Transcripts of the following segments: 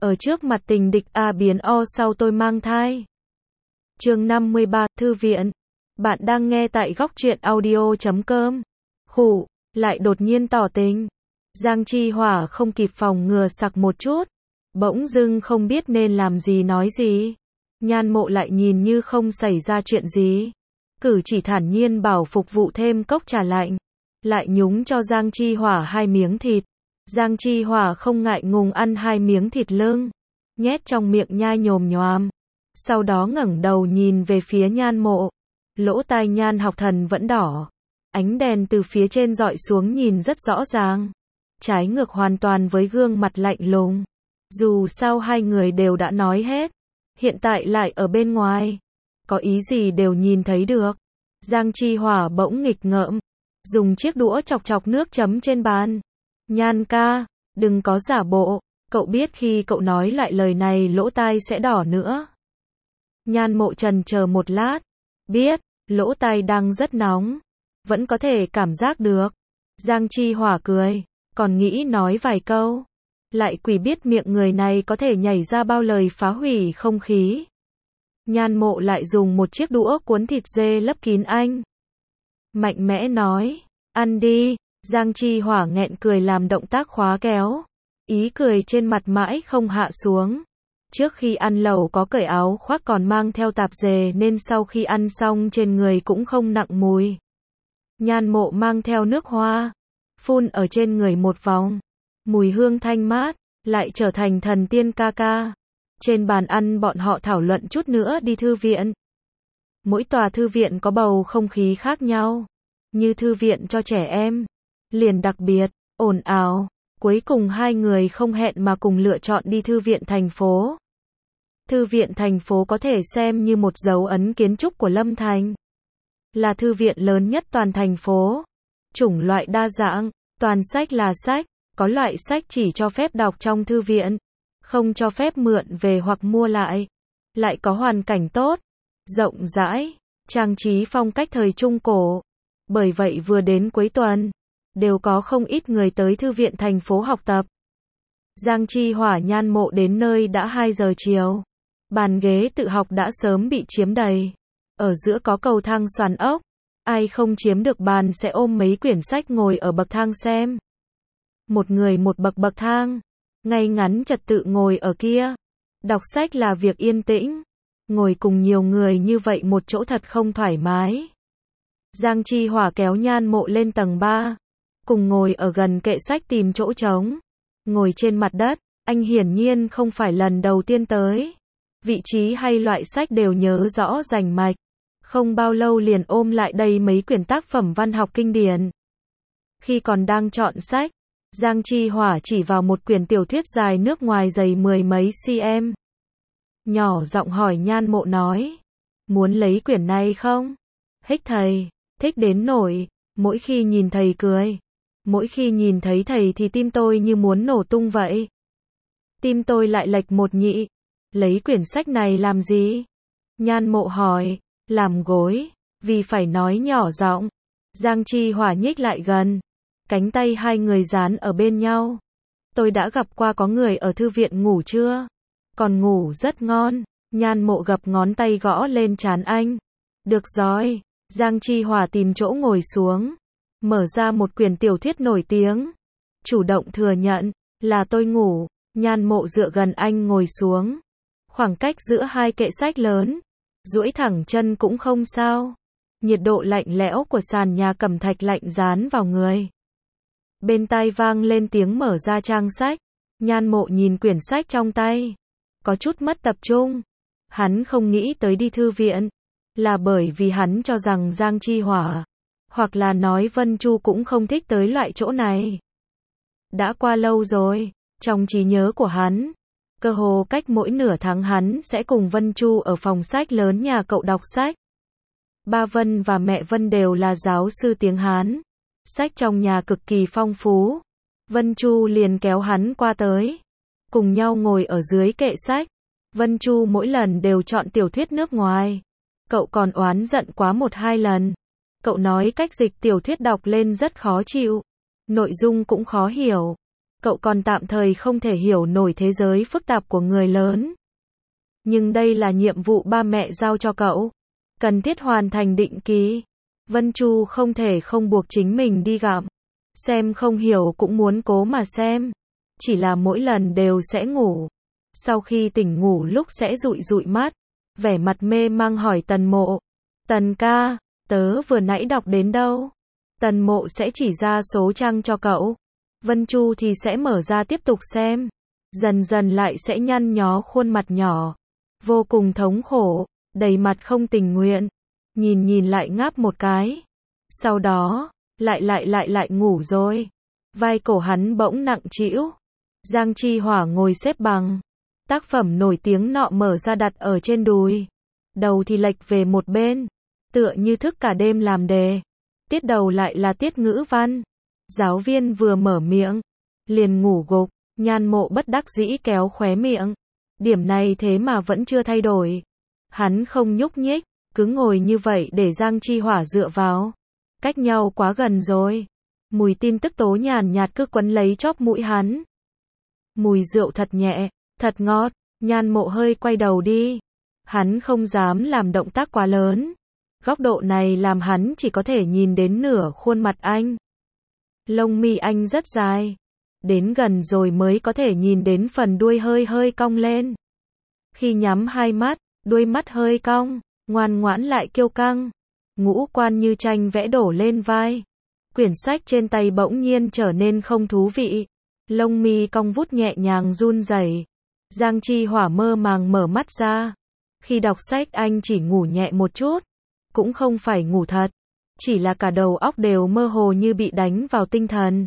Ở trước mặt tình địch A biến O sau tôi mang thai. Chương 53, Thư viện. Bạn đang nghe tại góc truyện audio.com. Khụ, lại đột nhiên tỏ tình. Giang Chi Hỏa không kịp phòng ngừa sặc một chút. Bỗng dưng không biết nên làm gì nói gì. Nhan Mộ lại nhìn như không xảy ra chuyện gì. Cử chỉ thản nhiên bảo phục vụ thêm cốc trà lạnh. Lại nhúng cho Giang Chi Hỏa 2 miếng thịt. Giang Chi Hỏa không ngại ngùng ăn 2 miếng thịt lưng. Nhét trong miệng nhai nhồm nhoàm. Sau đó ngẩng đầu nhìn về phía Nhan Mộ. Lỗ tai Nhan Học Thần vẫn đỏ. Ánh đèn từ phía trên dọi xuống nhìn rất rõ ràng. Trái ngược hoàn toàn với gương mặt lạnh lùng. Dù sao hai người đều đã nói hết. Hiện tại lại ở bên ngoài. Có ý gì đều nhìn thấy được. Giang Chi Hỏa bỗng nghịch ngợm. Dùng chiếc đũa chọc chọc nước chấm trên bàn. Nhan ca, đừng có giả bộ. Cậu biết khi cậu nói lại lời này lỗ tai sẽ đỏ nữa. Nhan Mộ chần chờ một lát. Biết, lỗ tai đang rất nóng. Vẫn có thể cảm giác được. Giang Chi Hỏa cười. Còn nghĩ nói vài câu. Lại quỷ biết miệng người này có thể nhảy ra bao lời phá hủy không khí. Nhan Mộ lại dùng một chiếc đũa cuốn thịt dê lấp kín anh. Mạnh mẽ nói. Ăn đi. Giang Chi Hỏa nghẹn cười làm động tác khóa kéo. Ý cười trên mặt mãi không hạ xuống. Trước khi ăn lẩu có cởi áo khoác còn mang theo tạp dề nên sau khi ăn xong trên người cũng không nặng mùi. Nhan Mộ mang theo nước hoa. Phun ở trên người một vòng. Mùi hương thanh mát. Lại trở thành thần tiên ca ca. Trên bàn ăn bọn họ thảo luận chút nữa đi thư viện. Mỗi tòa thư viện có bầu không khí khác nhau. Như thư viện cho trẻ em. Liền đặc biệt, ồn ào. Cuối cùng hai người không hẹn mà cùng lựa chọn đi thư viện thành phố. Thư viện thành phố có thể xem như một dấu ấn kiến trúc của Lâm Thành. Là thư viện lớn nhất toàn thành phố. Chủng loại đa dạng, toàn sách là sách. Có loại sách chỉ cho phép đọc trong thư viện. Không cho phép mượn về hoặc mua lại. Lại có hoàn cảnh tốt, rộng rãi, trang trí phong cách thời Trung Cổ. Bởi vậy vừa đến cuối tuần, đều có không ít người tới thư viện thành phố học tập. Giang Chi Hỏa Nhan Mộ đến nơi đã 2 giờ chiều. Bàn ghế tự học đã sớm bị chiếm đầy. Ở giữa có cầu thang xoắn ốc. Ai không chiếm được bàn sẽ ôm mấy quyển sách ngồi ở bậc thang xem. Một người một bậc thang. Ngay ngắn trật tự ngồi ở kia. Đọc sách là việc yên tĩnh. Ngồi cùng nhiều người như vậy một chỗ thật không thoải mái. Giang Chi Hỏa kéo Nhan Mộ lên tầng 3. Cùng ngồi ở gần kệ sách tìm chỗ trống. Ngồi trên mặt đất. Anh hiển nhiên không phải lần đầu tiên tới. Vị trí hay loại sách đều nhớ rõ rành mạch. Không bao lâu liền ôm lại đây mấy quyển tác phẩm văn học kinh điển. Khi còn đang chọn sách, Giang Chi Hỏa chỉ vào một quyển tiểu thuyết dài nước ngoài dày 10 mấy cm. Nhỏ giọng hỏi Nhan Mộ nói. Muốn lấy quyển này không? Hích thầy. Thích đến nổi. Mỗi khi nhìn thầy cười. Mỗi khi nhìn thấy thầy thì tim tôi như muốn nổ tung vậy. Tim tôi lại lệch một nhị. Lấy quyển sách này làm gì? Nhan Mộ hỏi. Làm gối. Vì phải nói nhỏ giọng. Giang Chi Hỏa nhích lại gần. Cánh tay hai người dán ở bên nhau. Tôi đã gặp qua có người ở thư viện ngủ chưa? Còn ngủ rất ngon. Nhan Mộ gập ngón tay gõ lên trán anh. Được rồi. Giang Chi Hỏa tìm chỗ ngồi xuống. Mở ra một quyển tiểu thuyết nổi tiếng. Chủ động thừa nhận. Là tôi ngủ. Nhan Mộ dựa gần anh ngồi xuống. Khoảng cách giữa hai kệ sách lớn. Duỗi thẳng chân cũng không sao. Nhiệt độ lạnh lẽo của sàn nhà cẩm thạch lạnh dán vào người. Bên tai vang lên tiếng mở ra trang sách. Nhan Mộ nhìn quyển sách trong tay. Có chút mất tập trung. Hắn không nghĩ tới đi thư viện. Là bởi vì hắn cho rằng Giang Chi Hỏa. Hoặc là nói Vân Chu cũng không thích tới loại chỗ này. Đã qua lâu rồi. Trong trí nhớ của hắn. Cơ hồ cách mỗi nửa tháng hắn sẽ cùng Vân Chu ở phòng sách lớn nhà cậu đọc sách. Ba Vân và mẹ Vân đều là giáo sư tiếng Hán. Sách trong nhà cực kỳ phong phú. Vân Chu liền kéo hắn qua tới. Cùng nhau ngồi ở dưới kệ sách. Vân Chu mỗi lần đều chọn tiểu thuyết nước ngoài. Cậu còn oán giận quá 1-2 lần. Cậu nói cách dịch tiểu thuyết đọc lên rất khó chịu. Nội dung cũng khó hiểu. Cậu còn tạm thời không thể hiểu nổi thế giới phức tạp của người lớn. Nhưng đây là nhiệm vụ ba mẹ giao cho cậu. Cần thiết hoàn thành định kỳ. Vân Chu không thể không buộc chính mình đi gặm. Xem không hiểu cũng muốn cố mà xem. Chỉ là mỗi lần đều sẽ ngủ. Sau khi tỉnh ngủ lúc sẽ dụi dụi mắt. Vẻ mặt mê mang hỏi Tần Mộ. Tần ca, tớ vừa nãy đọc đến đâu? Tần Mộ sẽ chỉ ra số trang cho cậu. Vân Chu thì sẽ mở ra tiếp tục xem. Dần dần lại sẽ nhăn nhó khuôn mặt nhỏ. Vô cùng thống khổ, đầy mặt không tình nguyện. Nhìn lại ngáp một cái. Sau đó, lại ngủ rồi. Vai cổ hắn bỗng nặng trĩu. Giang Chi Hỏa ngồi xếp bằng. Tác phẩm nổi tiếng nọ mở ra đặt ở trên đùi. Đầu thì lệch về một bên. Tựa như thức cả đêm làm đề. Tiết đầu lại là tiết ngữ văn. Giáo viên vừa mở miệng. Liền ngủ gục. Nhan Mộ bất đắc dĩ kéo khóe miệng. Điểm này thế mà vẫn chưa thay đổi. Hắn không nhúc nhích. Cứ ngồi như vậy để Giang Chi Hỏa dựa vào. Cách nhau quá gần rồi. Mùi tin tức tố nhàn nhạt cứ quấn lấy chóp mũi hắn. Mùi rượu thật nhẹ, thật ngọt. Nhan Mộ hơi quay đầu đi. Hắn không dám làm động tác quá lớn. Góc độ này làm hắn chỉ có thể nhìn đến nửa khuôn mặt anh. Lông mi anh rất dài. Đến gần rồi mới có thể nhìn đến phần đuôi hơi cong lên. Khi nhắm hai mắt, đuôi mắt hơi cong, ngoan ngoãn lại kiêu căng. Ngũ quan như tranh vẽ đổ lên vai. Quyển sách trên tay bỗng nhiên trở nên không thú vị. Lông mi cong vút nhẹ nhàng run rẩy. Giang Chi Hỏa mơ màng mở mắt ra. Khi đọc sách anh chỉ ngủ nhẹ một chút. Cũng không phải ngủ thật. Chỉ là cả đầu óc đều mơ hồ như bị đánh vào tinh thần.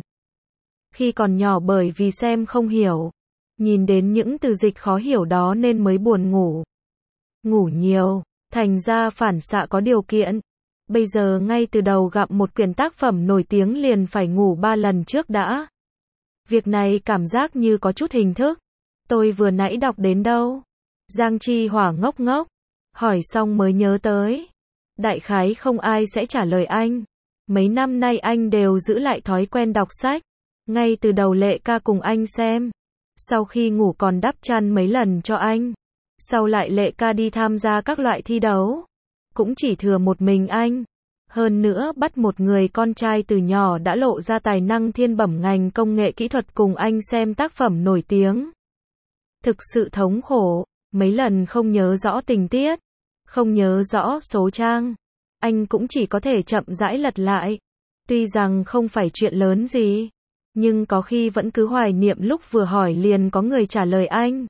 Khi còn nhỏ bởi vì xem không hiểu. Nhìn đến những từ dịch khó hiểu đó nên mới buồn ngủ. Ngủ nhiều, thành ra phản xạ có điều kiện. Bây giờ ngay từ đầu gặp một quyển tác phẩm nổi tiếng liền phải ngủ 3 lần trước đã. Việc này cảm giác như có chút hình thức. Tôi vừa nãy đọc đến đâu? Giang Chi Hỏa ngốc ngốc. Hỏi xong mới nhớ tới. Đại khái không ai sẽ trả lời anh. Mấy năm nay anh đều giữ lại thói quen đọc sách. Ngay từ đầu Lệ ca cùng anh xem. Sau khi ngủ còn đắp chăn mấy lần cho anh. Sau lại Lệ ca đi tham gia các loại thi đấu. Cũng chỉ thừa một mình anh. Hơn nữa bắt một người con trai từ nhỏ đã lộ ra tài năng thiên bẩm ngành công nghệ kỹ thuật cùng anh xem tác phẩm nổi tiếng. Thực sự thống khổ. Mấy lần không nhớ rõ tình tiết. Không nhớ rõ số trang. Anh cũng chỉ có thể chậm rãi lật lại. Tuy rằng không phải chuyện lớn gì. Nhưng có khi vẫn cứ hoài niệm lúc vừa hỏi liền có người trả lời anh.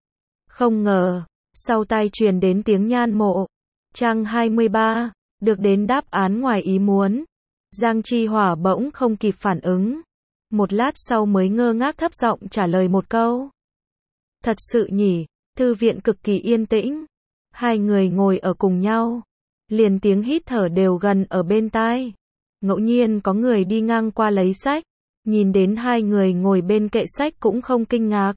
Không ngờ, sau tai truyền đến tiếng Nhan Mộ. Trang 23, được đến đáp án ngoài ý muốn. Giang Chi Hỏa bỗng không kịp phản ứng. Một lát sau mới ngơ ngác thấp giọng trả lời một câu. Thật sự nhỉ, thư viện cực kỳ yên tĩnh. Hai người ngồi ở cùng nhau. Liền tiếng hít thở đều gần ở bên tai. Ngẫu nhiên có người đi ngang qua lấy sách. Nhìn đến hai người ngồi bên kệ sách cũng không kinh ngạc.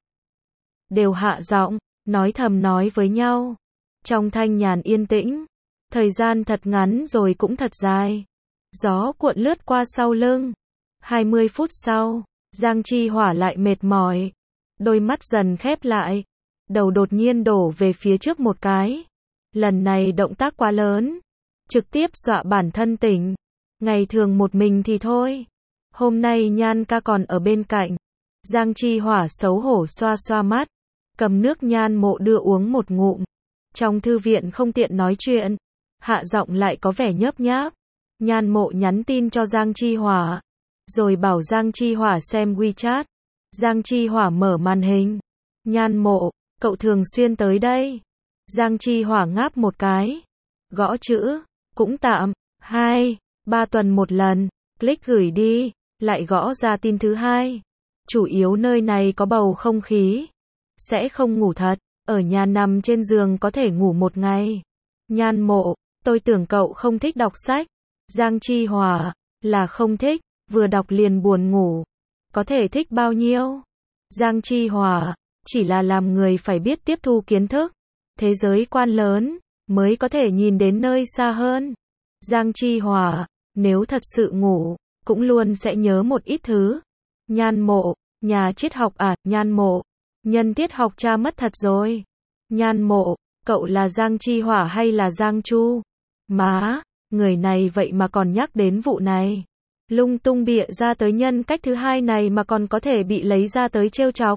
Đều hạ giọng, nói thầm nói với nhau. Trong thanh nhàn yên tĩnh. Thời gian thật ngắn rồi cũng thật dài. Gió cuộn lướt qua sau lưng. 20 phút sau, Giang Chi Hỏa lại mệt mỏi. Đôi mắt dần khép lại. Đầu đột nhiên đổ về phía trước một cái. Lần này động tác quá lớn. Trực tiếp dọa bản thân tỉnh. Ngày thường một mình thì thôi. Hôm nay Nhan ca còn ở bên cạnh. Giang Chi Hỏa xấu hổ xoa xoa mắt. Cầm nước Nhan Mộ đưa uống một ngụm. Trong thư viện không tiện nói chuyện. Hạ giọng lại có vẻ nhớp nháp. Nhan Mộ nhắn tin cho Giang Chi Hỏa. Rồi bảo Giang Chi Hỏa xem WeChat. Giang Chi Hỏa mở màn hình. Nhan Mộ, cậu thường xuyên tới đây. Giang Chi Hỏa ngáp một cái. Gõ chữ. Cũng tạm. 2, 3 tuần một lần. Click gửi đi. Lại gõ ra tin thứ hai. Chủ yếu nơi này có bầu không khí. Sẽ không ngủ thật. Ở nhà nằm trên giường có thể ngủ một ngày. Nhan Mộ, tôi tưởng cậu không thích đọc sách. Giang Chi Hỏa, là không thích. Vừa đọc liền buồn ngủ. Có thể thích bao nhiêu? Giang Chi Hỏa, chỉ là làm người phải biết tiếp thu kiến thức. Thế giới quan lớn, mới có thể nhìn đến nơi xa hơn. Giang Chi Hỏa, nếu thật sự ngủ, cũng luôn sẽ nhớ một ít thứ. Nhan Mộ, Nhà triết học à, Nhan Mộ. Nhân tiết học cha mất thật rồi. Nhan Mộ, cậu là Giang Chi Hỏa hay là Giang Chu? Má, người này vậy mà còn nhắc đến vụ này. Lung tung bịa ra tới nhân cách thứ hai này mà còn có thể bị lấy ra tới trêu chọc.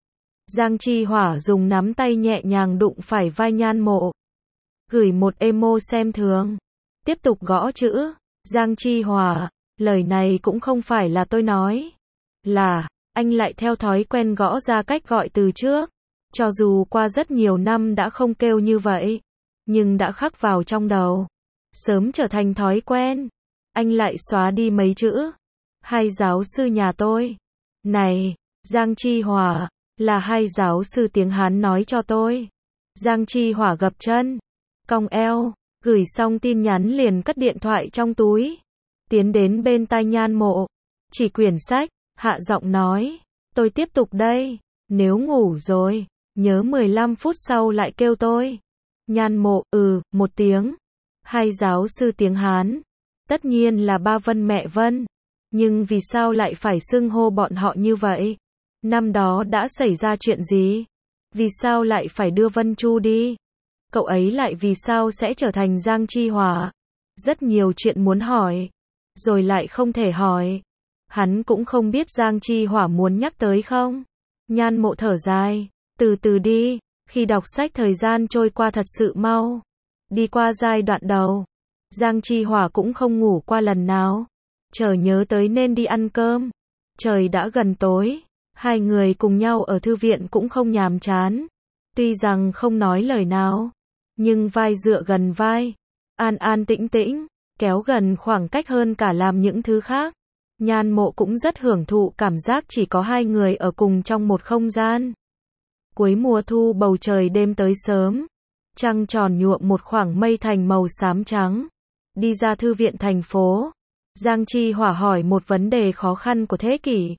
Giang Chi Hỏa dùng nắm tay nhẹ nhàng đụng phải vai Nhan Mộ. Gửi một emo xem thường. Tiếp tục gõ chữ. Giang Chi Hỏa, lời này cũng không phải là tôi nói. Là, anh lại theo thói quen gõ ra cách gọi từ trước. Cho dù qua rất nhiều năm đã không kêu như vậy, nhưng đã khắc vào trong đầu. Sớm trở thành thói quen. Anh lại xóa đi mấy chữ. Hai giáo sư nhà tôi. Này, Giang Chi Hỏa, là hai giáo sư tiếng Hán nói cho tôi. Giang Chi Hỏa gập chân, cong eo, gửi xong tin nhắn liền cất điện thoại trong túi. Tiến đến bên tai Nhan Mộ. Chỉ quyển sách, hạ giọng nói. Tôi tiếp tục đây. Nếu ngủ rồi, nhớ 15 phút sau lại kêu tôi. Nhan Mộ, một tiếng. Hai giáo sư tiếng Hán. Tất nhiên là ba Vân mẹ Vân. Nhưng vì sao lại phải xưng hô bọn họ như vậy? Năm đó đã xảy ra chuyện gì? Vì sao lại phải đưa Vân Chu đi? Cậu ấy lại vì sao sẽ trở thành Giang Chi Hỏa? Rất nhiều chuyện muốn hỏi. Rồi lại không thể hỏi. Hắn cũng không biết Giang Chi Hỏa muốn nhắc tới không? Nhan Mộ thở dài. Từ từ đi. Khi đọc sách thời gian trôi qua thật sự mau. Đi qua giai đoạn đầu. Giang Chi Hỏa cũng không ngủ qua lần nào. Chợt nhớ tới nên đi ăn cơm. Trời đã gần tối. Hai người cùng nhau ở thư viện cũng không nhàm chán. Tuy rằng không nói lời nào, nhưng vai dựa gần vai. An an tĩnh tĩnh, kéo gần khoảng cách hơn cả làm những thứ khác. Nhan Mộ cũng rất hưởng thụ cảm giác chỉ có hai người ở cùng trong một không gian. Cuối mùa thu bầu trời đêm tới sớm. Trăng tròn nhuộm một khoảng mây thành màu xám trắng. Đi ra thư viện thành phố. Giang Chi Hỏa hỏi một vấn đề khó khăn của thế kỷ.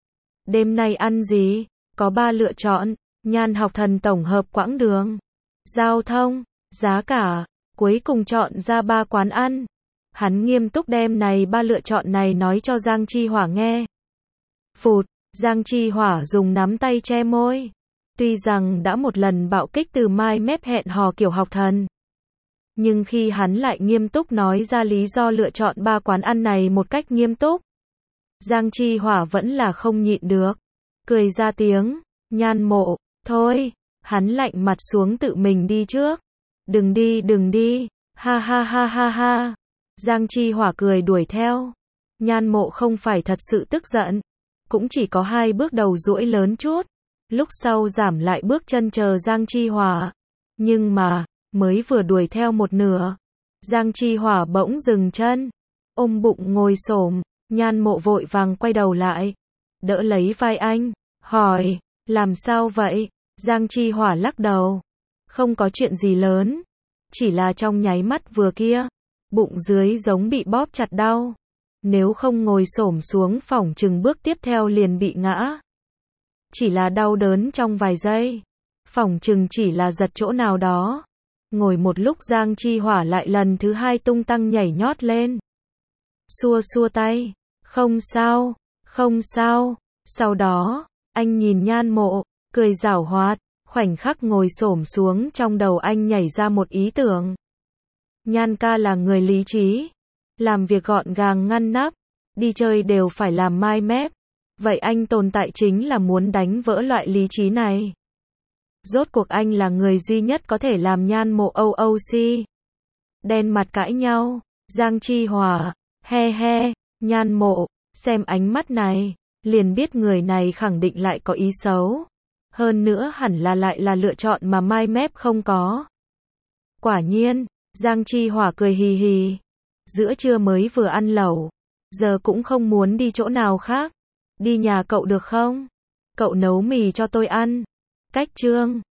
Đêm nay ăn gì? Có 3 lựa chọn. Nhan học thần tổng hợp quãng đường, giao thông, giá cả. Cuối cùng chọn ra 3 quán ăn. Hắn nghiêm túc đem 3 lựa chọn này nói cho Giang Chi Hỏa nghe. Phụt, Giang Chi Hỏa dùng nắm tay che môi. Tuy rằng đã một lần bạo kích từ mai mép hẹn hò kiểu học thần. Nhưng khi hắn lại nghiêm túc nói ra lý do lựa chọn 3 quán ăn này một cách nghiêm túc, Giang Chi Hỏa vẫn là không nhịn được. Cười ra tiếng. Nhan Mộ, thôi. Hắn lạnh mặt xuống tự mình đi trước. Đừng đi. Ha ha ha ha ha. Giang Chi Hỏa cười đuổi theo. Nhan Mộ không phải thật sự tức giận. Cũng chỉ có 2 bước đầu duỗi lớn chút. Lúc sau giảm lại bước chân chờ Giang Chi Hỏa. Nhưng mà, mới vừa đuổi theo một nửa. Giang Chi Hỏa bỗng dừng chân. Ôm bụng ngồi xổm. Nhan Mộ vội vàng quay đầu lại. Đỡ lấy vai anh. Hỏi, làm sao vậy? Giang Chi Hỏa lắc đầu. Không có chuyện gì lớn. Chỉ là trong nháy mắt vừa kia. Bụng dưới giống bị bóp chặt đau. Nếu không ngồi xổm xuống phỏng chừng bước tiếp theo liền bị ngã. Chỉ là đau đớn trong vài giây. Phỏng chừng chỉ là giật chỗ nào đó. Ngồi một lúc Giang Chi Hỏa lại lần thứ 2 tung tăng nhảy nhót lên. Xua tay. Không sao. Sau đó, anh nhìn Nhan Mộ, cười giảo hoạt. Khoảnh khắc ngồi xổm xuống trong đầu anh nhảy ra một ý tưởng. Nhan ca là người lý trí. Làm việc gọn gàng ngăn nắp. Đi chơi đều phải làm mai mép. Vậy anh tồn tại chính là muốn đánh vỡ loại lý trí này. Rốt cuộc anh là người duy nhất có thể làm Nhan Mộ OOC. Đen mặt cãi nhau. Giang Chi Hỏa. He. Nhan Mộ. Xem ánh mắt này. Liền biết người này khẳng định lại có ý xấu. Hơn nữa hẳn là lại là lựa chọn mà mai mép không có. Quả nhiên. Giang Chi Hỏa cười hì hì. Giữa trưa mới vừa ăn lẩu. Giờ cũng không muốn đi chỗ nào khác. Đi nhà cậu được không? Cậu nấu mì cho tôi ăn. Cách chương